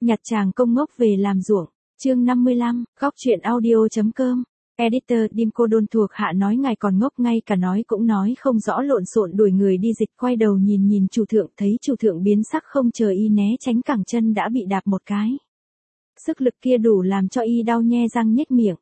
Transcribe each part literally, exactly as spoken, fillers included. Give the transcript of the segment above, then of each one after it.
Nhặt chàng công ngốc về làm ruộng. Chương năm mươi lăm, góc truyện audio.com. Editor Dimco Đôn thuộc hạ nói ngài còn ngốc, ngay cả nói cũng nói không rõ, lộn xộn đuổi người đi dịch. Quay đầu nhìn nhìn chủ thượng, thấy chủ thượng biến sắc không chờ y né tránh, cẳng chân đã bị đạp một cái. Sức lực kia đủ làm cho y đau nhe răng nhếch miệng.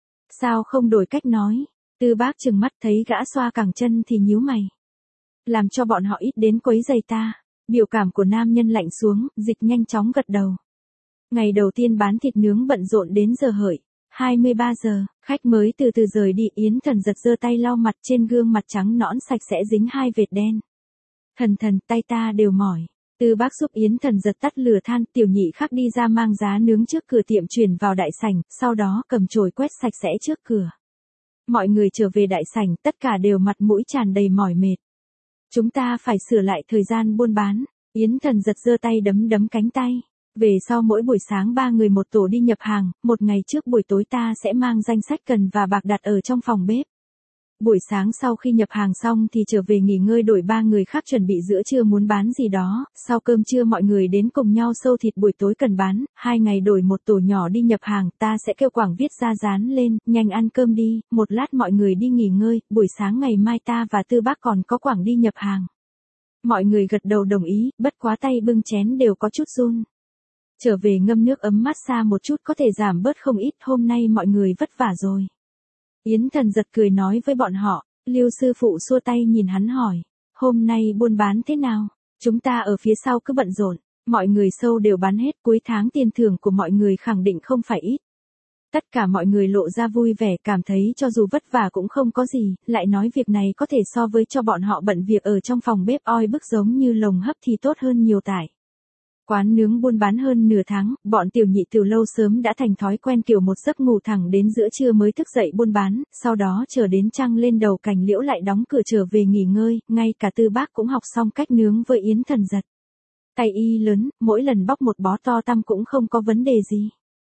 Sao không đổi cách nói? Tư Bác trừng mắt, thấy gã xoa cẳng chân thì nhíu mày. Làm cho bọn họ ít đến quấy giày ta. Biểu cảm của nam nhân lạnh xuống, dịch nhanh chóng gật đầu. Ngày đầu tiên bán thịt nướng bận rộn đến giờ hợi. hai mươi ba giờ, khách mới từ từ rời đi. Yến Thần giật giơ tay lau mặt, trên gương mặt trắng nõn sạch sẽ dính hai vệt đen. Thần thần, tay ta đều mỏi. Tư Bác giúp Yến Thần giật tắt lửa than. Tiểu nhị khác đi ra mang giá nướng trước cửa tiệm chuyển vào đại sảnh, sau đó cầm chổi quét sạch sẽ trước cửa. Mọi người trở về đại sảnh, tất cả đều mặt mũi tràn đầy mỏi mệt. Chúng ta phải sửa lại thời gian buôn bán. Yến Thần giật giơ tay đấm đấm cánh tay. Về sau mỗi buổi sáng ba người một tổ đi nhập hàng, một ngày trước buổi tối ta sẽ mang danh sách cần và bạc đặt ở trong phòng bếp. Buổi sáng sau khi nhập hàng xong thì trở về nghỉ ngơi, đổi ba người khác chuẩn bị giữa trưa muốn bán gì đó, sau cơm trưa mọi người đến cùng nhau sâu thịt buổi tối cần bán, hai ngày đổi một tổ nhỏ đi nhập hàng, ta sẽ kêu quảng viết ra dán lên, nhanh ăn cơm đi, một lát mọi người đi nghỉ ngơi, buổi sáng ngày mai ta và Tư Bác còn có quảng đi nhập hàng. Mọi người gật đầu đồng ý, bất quá tay bưng chén đều có chút run. Trở về ngâm nước ấm massage một chút có thể giảm bớt không ít, hôm nay mọi người vất vả rồi. Yến Thần giật cười nói với bọn họ. Lưu sư phụ xua tay nhìn hắn hỏi, hôm nay buôn bán thế nào? Chúng ta ở phía sau cứ bận rộn, mọi người sâu đều bán hết, cuối tháng tiền thưởng của mọi người khẳng định không phải ít. Tất cả mọi người lộ ra vui vẻ, cảm thấy cho dù vất vả cũng không có gì, lại nói việc này có thể so với cho bọn họ bận việc ở trong phòng bếp oi bức giống như lồng hấp thì tốt hơn nhiều tải. Quán nướng buôn bán hơn nửa tháng, bọn tiểu nhị từ lâu sớm đã thành thói quen kiểu một giấc ngủ thẳng đến giữa trưa mới thức dậy buôn bán, sau đó chờ đến trăng lên đầu cành liễu lại đóng cửa trở về nghỉ ngơi, ngay cả Tư Bác cũng học xong cách nướng với Yến Thần giật. Tay y lớn, mỗi lần bóc một bó to tăm cũng không có vấn đề gì.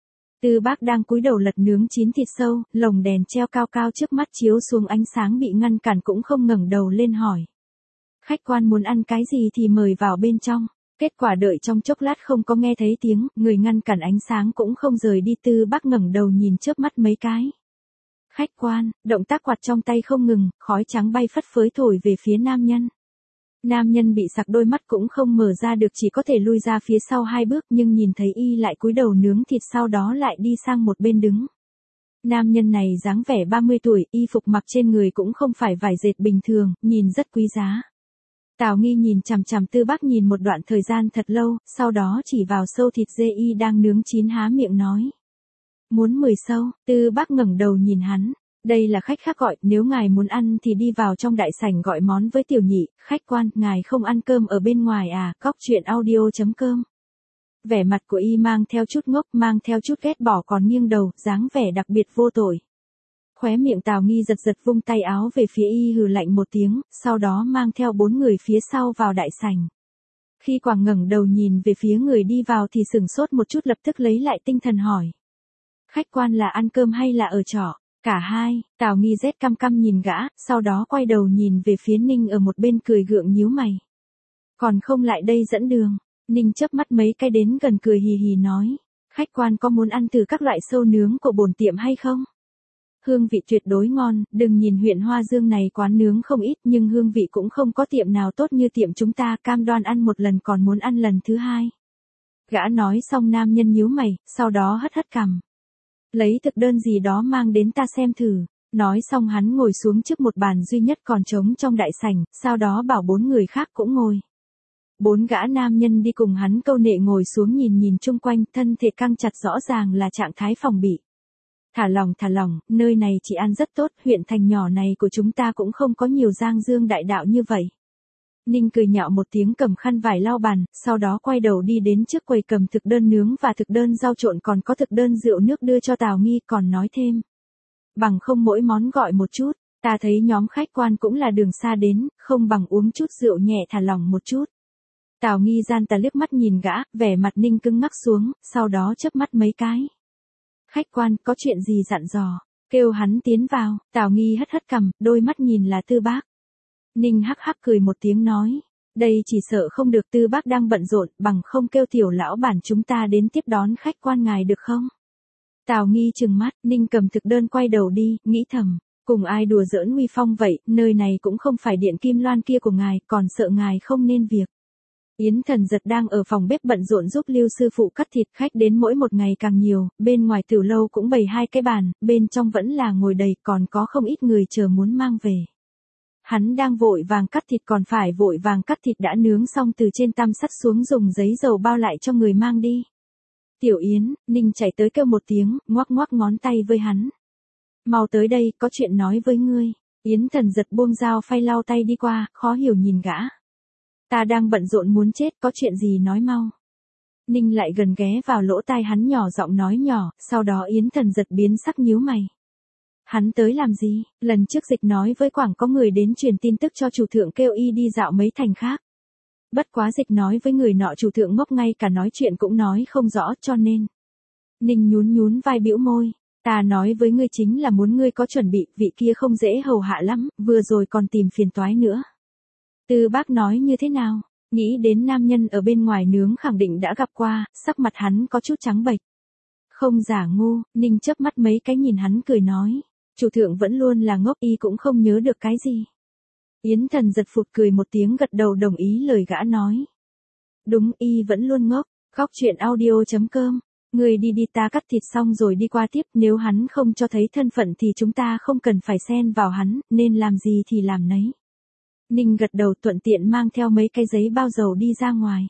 Tư Bác đang cúi đầu lật nướng chín thịt sâu, lồng đèn treo cao cao trước mắt chiếu xuống ánh sáng bị ngăn cản cũng không ngẩng đầu lên hỏi. Khách quan muốn ăn cái gì thì mời vào bên trong. Kết quả đợi trong chốc lát không có nghe thấy tiếng, người ngăn cản ánh sáng cũng không rời đi. Tư Bác ngẩng đầu nhìn chớp mắt mấy cái. Khách quan, động tác quạt trong tay không ngừng, khói trắng bay phất phới thổi về phía nam nhân. Nam nhân bị sặc đôi mắt cũng không mở ra được, chỉ có thể lui ra phía sau hai bước, nhưng nhìn thấy y lại cúi đầu nướng thịt, sau đó lại đi sang một bên đứng. Nam nhân này dáng vẻ ba mươi tuổi, y phục mặc trên người cũng không phải vải dệt bình thường, nhìn rất quý giá. Tào Nghi nhìn chằm chằm Tư Bác nhìn một đoạn thời gian thật lâu, sau đó chỉ vào sâu thịt dê y đang nướng chín há miệng nói. Muốn mười sâu. Tư Bác ngẩng đầu nhìn hắn. Đây là khách khác gọi, nếu ngài muốn ăn thì đi vào trong đại sảnh gọi món với tiểu nhị. Khách quan, ngài không ăn cơm ở bên ngoài à? Góc truyện audio.com. Vẻ mặt của y mang theo chút ngốc, mang theo chút ghét bỏ, còn nghiêng đầu, dáng vẻ đặc biệt vô tội. Khóe miệng Tào Nghi giật giật, vung tay áo về phía y hừ lạnh một tiếng, sau đó mang theo bốn người phía sau vào đại sảnh. Khi Quảng ngẩng đầu nhìn về phía người đi vào thì sửng sốt một chút, lập tức lấy lại tinh thần hỏi. Khách quan là ăn cơm hay là ở trọ? Cả hai. Tào Nghi rét căm căm nhìn gã, sau đó quay đầu nhìn về phía Ninh ở một bên cười gượng nhíu mày. Còn không lại đây dẫn đường. Ninh chớp mắt mấy cái đến gần cười hì hì nói. Khách quan có muốn ăn từ các loại sâu nướng của bổn tiệm hay không? Hương vị tuyệt đối ngon, đừng nhìn huyện Hoa Dương này quán nướng không ít nhưng hương vị cũng không có tiệm nào tốt như tiệm chúng ta, cam đoan ăn một lần còn muốn ăn lần thứ hai. Gã nói xong nam nhân nhíu mày, sau đó hất hất cằm. Lấy thực đơn gì đó mang đến ta xem thử. Nói xong hắn ngồi xuống trước một bàn duy nhất còn trống trong đại sảnh, sau đó bảo bốn người khác cũng ngồi. Bốn gã nam nhân đi cùng hắn câu nệ ngồi xuống nhìn nhìn chung quanh, thân thể căng chặt, rõ ràng là trạng thái phòng bị. Thả lòng thả lòng, nơi này chỉ ăn rất tốt, huyện thành nhỏ này của chúng ta cũng không có nhiều giang dương đại đạo như vậy. Ninh cười nhạo một tiếng, cầm khăn vải lau bàn, sau đó quay đầu đi đến trước quầy cầm thực đơn nướng và thực đơn rau trộn, còn có thực đơn rượu nước đưa cho Tào Nghi, còn nói thêm. Bằng không mỗi món gọi một chút, ta thấy nhóm khách quan cũng là đường xa đến, không bằng uống chút rượu nhẹ thả lòng một chút. Tào Nghi gian tà liếc mắt nhìn gã, vẻ mặt Ninh cứng ngắc xuống, sau đó chớp mắt mấy cái. Khách quan, có chuyện gì dặn dò, kêu hắn tiến vào. Tào Nghi hất hất cằm, đôi mắt nhìn là Tư Bác. Ninh hắc hắc cười một tiếng nói, Đây chỉ sợ không được, Tư Bác đang bận rộn, bằng không kêu tiểu lão bản chúng ta đến tiếp đón khách quan ngài được không? Tào Nghi trừng mắt, Ninh cầm thực đơn quay đầu đi, nghĩ thầm, cùng ai đùa giỡn uy phong vậy, nơi này cũng không phải điện Kim Loan kia của ngài, còn sợ ngài không nên việc. Yến Thần Giật đang ở phòng bếp bận rộn giúp Lưu sư phụ cắt thịt, khách đến mỗi một ngày càng nhiều, bên ngoài tiểu lâu cũng bày hai cái bàn, bên trong vẫn là ngồi đầy, còn có không ít người chờ muốn mang về. Hắn đang vội vàng cắt thịt, còn phải vội vàng cắt thịt đã nướng xong từ trên tam sắt xuống, dùng giấy dầu bao lại cho người mang đi. Tiểu Yến, Ninh chạy tới kêu một tiếng, ngoắc ngoắc ngón tay với hắn. Mau tới đây, có chuyện nói với ngươi. Yến Thần Giật buông dao phay lau tay đi qua, khó hiểu nhìn gã. Ta đang bận rộn muốn chết, có chuyện gì nói mau. Ninh lại gần ghé vào lỗ tai hắn nhỏ giọng nói nhỏ, sau đó Yến Thần Giật biến sắc nhíu mày. Hắn tới làm gì? Lần trước Dịch nói với Quảng có người đến truyền tin tức cho chủ thượng kêu y đi dạo mấy thành khác. Bất quá Dịch nói với người nọ chủ thượng ngốc, ngay cả nói chuyện cũng nói không rõ, cho nên. Ninh nhún nhún vai bĩu môi. Ta nói với ngươi chính là muốn ngươi có chuẩn bị, vị kia không dễ hầu hạ lắm, vừa rồi còn tìm phiền toái nữa. Tư Bác nói như thế nào? Nghĩ đến nam nhân ở bên ngoài nướng khẳng định đã gặp qua, sắc mặt hắn có chút trắng bệch. Không giả ngu, Ninh chớp mắt mấy cái nhìn hắn cười nói. Chủ thượng vẫn luôn là ngốc, y cũng không nhớ được cái gì. Yến Thần Giật phụt cười một tiếng, gật đầu đồng ý lời gã nói. Đúng, y vẫn luôn ngốc. Góc truyện audio chấm com. Người đi đi, ta cắt thịt xong rồi đi qua tiếp, nếu hắn không cho thấy thân phận thì chúng ta không cần phải xen vào hắn, nên làm gì thì làm nấy. Ninh gật đầu, thuận tiện mang theo mấy cái giấy bao dầu đi ra ngoài.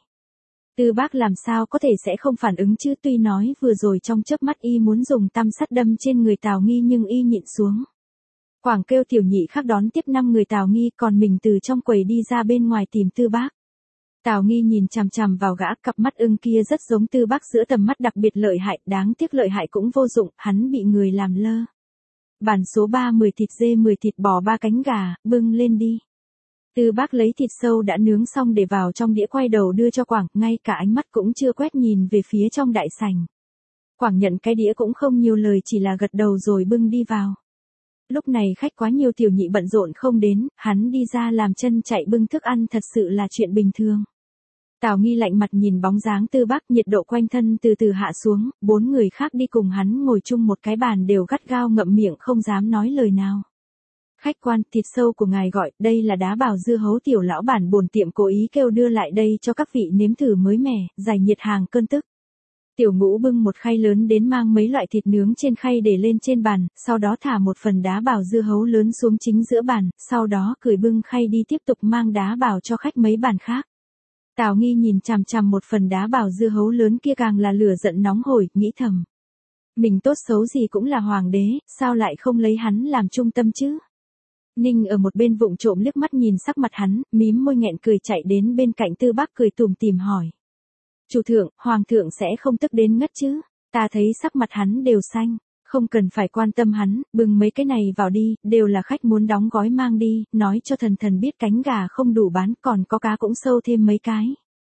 Tư Bác làm sao có thể sẽ không phản ứng chứ, tuy nói vừa rồi trong chớp mắt y muốn dùng tăm sắt đâm trên người Tào Nghi nhưng y nhịn xuống. Quảng kêu tiểu nhị khác đón tiếp năm người Tào Nghi, còn mình từ trong quầy đi ra bên ngoài tìm Tư Bác. Tào Nghi nhìn chằm chằm vào gã, cặp mắt ưng kia rất giống Tư Bác, giữa tầm mắt đặc biệt lợi hại, đáng tiếc lợi hại cũng vô dụng, hắn bị người làm lơ. Bản số ba, mười thịt dê, mười thịt bò, ba cánh gà, bưng lên đi. Tư Bác lấy thịt sâu đã nướng xong để vào trong đĩa, quay đầu đưa cho Quảng, ngay cả ánh mắt cũng chưa quét nhìn về phía trong đại sảnh. Quảng nhận cái đĩa cũng không nhiều lời, chỉ là gật đầu rồi bưng đi vào. Lúc này khách quá nhiều, tiểu nhị bận rộn không đến, hắn đi ra làm chân chạy bưng thức ăn thật sự là chuyện bình thường. Tào Nghi lạnh mặt nhìn bóng dáng Tư Bác, nhiệt độ quanh thân từ từ hạ xuống, bốn người khác đi cùng hắn ngồi chung một cái bàn đều gắt gao ngậm miệng không dám nói lời nào. Khách quan, thịt sâu của ngài gọi, đây là đá bào dưa hấu, tiểu lão bản bổn tiệm cố ý kêu đưa lại đây cho các vị nếm thử mới mẻ, giải nhiệt hàng cơn tức. Tiểu Ngũ bưng một khay lớn đến, mang mấy loại thịt nướng trên khay để lên trên bàn, sau đó thả một phần đá bào dưa hấu lớn xuống chính giữa bàn, sau đó cười bưng khay đi tiếp tục mang đá bào cho khách mấy bàn khác. Tào Nghi nhìn chằm chằm một phần đá bào dưa hấu lớn kia, càng là lửa giận nóng hổi, nghĩ thầm. Mình tốt xấu gì cũng là hoàng đế, sao lại không lấy hắn làm trung tâm chứ? Ninh ở một bên vụng trộm liếc mắt nhìn sắc mặt hắn, mím môi nghẹn cười, chạy đến bên cạnh Tư Bác cười tủm tỉm hỏi. Chủ thượng, hoàng thượng sẽ không tức đến ngất chứ? Ta thấy sắc mặt hắn đều xanh. Không cần phải quan tâm hắn, bưng mấy cái này vào đi, đều là khách muốn đóng gói mang đi, nói cho thần thần biết cánh gà không đủ bán, còn có cá cũng sâu thêm mấy cái.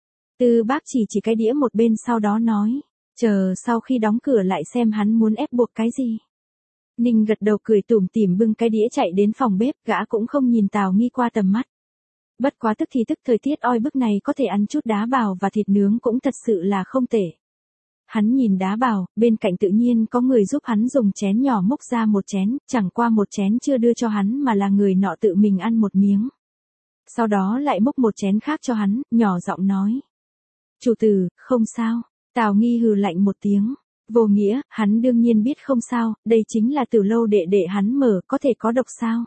Tư Bác chỉ chỉ cái đĩa một bên, sau đó nói, chờ sau khi đóng cửa lại xem hắn muốn ép buộc cái gì. Ninh gật đầu cười tủm tỉm bưng cái đĩa chạy đến phòng bếp, gã cũng không nhìn Tào Nghi qua tầm mắt. Bất quá tức thì tức, thời tiết oi bức này có thể ăn chút đá bào và thịt nướng cũng thật sự là không tệ. Hắn nhìn đá bào, bên cạnh tự nhiên có người giúp hắn dùng chén nhỏ múc ra một chén, chẳng qua một chén chưa đưa cho hắn mà là người nọ tự mình ăn một miếng. Sau đó lại múc một chén khác cho hắn, nhỏ giọng nói. Chủ tử, không sao. Tào Nghi hừ lạnh một tiếng. Vô nghĩa, hắn đương nhiên biết không sao, đây chính là Tử lâu đệ đệ hắn mở, có thể có độc sao?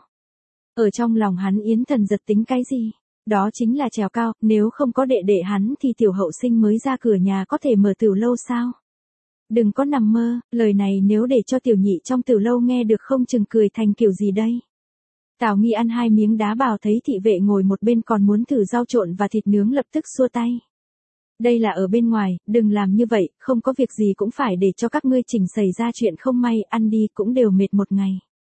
Ở trong lòng hắn Yến Thần Giật tính cái gì? Đó chính là trèo cao, nếu không có đệ đệ hắn thì tiểu hậu sinh mới ra cửa nhà có thể mở Tử lâu sao? Đừng có nằm mơ, lời này nếu để cho tiểu nhị trong Tử lâu nghe được không chừng cười thành kiểu gì đây? Tào Nghi ăn hai miếng đá bào, thấy thị vệ ngồi một bên còn muốn thử rau trộn và thịt nướng, lập tức xua tay. Đây là ở bên ngoài, đừng làm như vậy, không có việc gì cũng phải để cho các ngươi chỉnh xảy ra chuyện không may, ăn đi cũng đều mệt một ngày.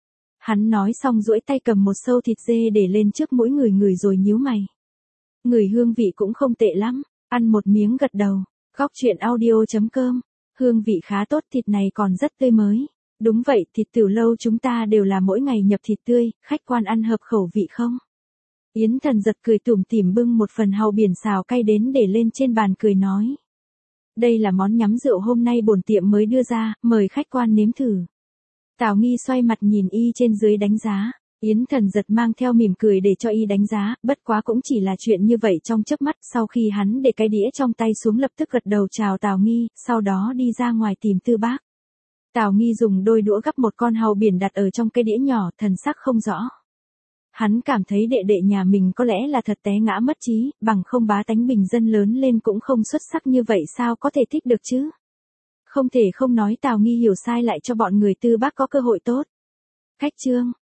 Hắn nói xong duỗi tay cầm một sâu thịt dê để lên trước mỗi người người rồi nhíu mày. Người hương vị cũng không tệ lắm, ăn một miếng gật đầu. Góc truyện audio chấm com, hương vị khá tốt, thịt này còn rất tươi mới. Đúng vậy, thịt Tử lâu chúng ta đều là mỗi ngày nhập thịt tươi, khách quan ăn hợp khẩu vị không? Yến Thần Giật cười tủm tỉm bưng một phần hàu biển xào cay đến để lên trên bàn cười nói. Đây là món nhắm rượu hôm nay bổn tiệm mới đưa ra, mời khách quan nếm thử. Tào Nghi xoay mặt nhìn y trên dưới đánh giá. Yến Thần Giật mang theo mỉm cười để cho y đánh giá, bất quá cũng chỉ là chuyện như vậy trong chớp mắt. Sau khi hắn để cái đĩa trong tay xuống lập tức gật đầu chào Tào Nghi, sau đó đi ra ngoài tìm Tư Bác. Tào Nghi dùng đôi đũa gắp một con hàu biển đặt ở trong cái đĩa nhỏ, thần sắc không rõ. Hắn cảm thấy đệ đệ nhà mình có lẽ là thật té ngã mất trí, bằng không bá tánh bình dân lớn lên cũng không xuất sắc như vậy sao có thể thích được chứ. Không thể không nói Tào Nghi hiểu sai lại cho bọn người Tư Bác có cơ hội tốt. Khách trương,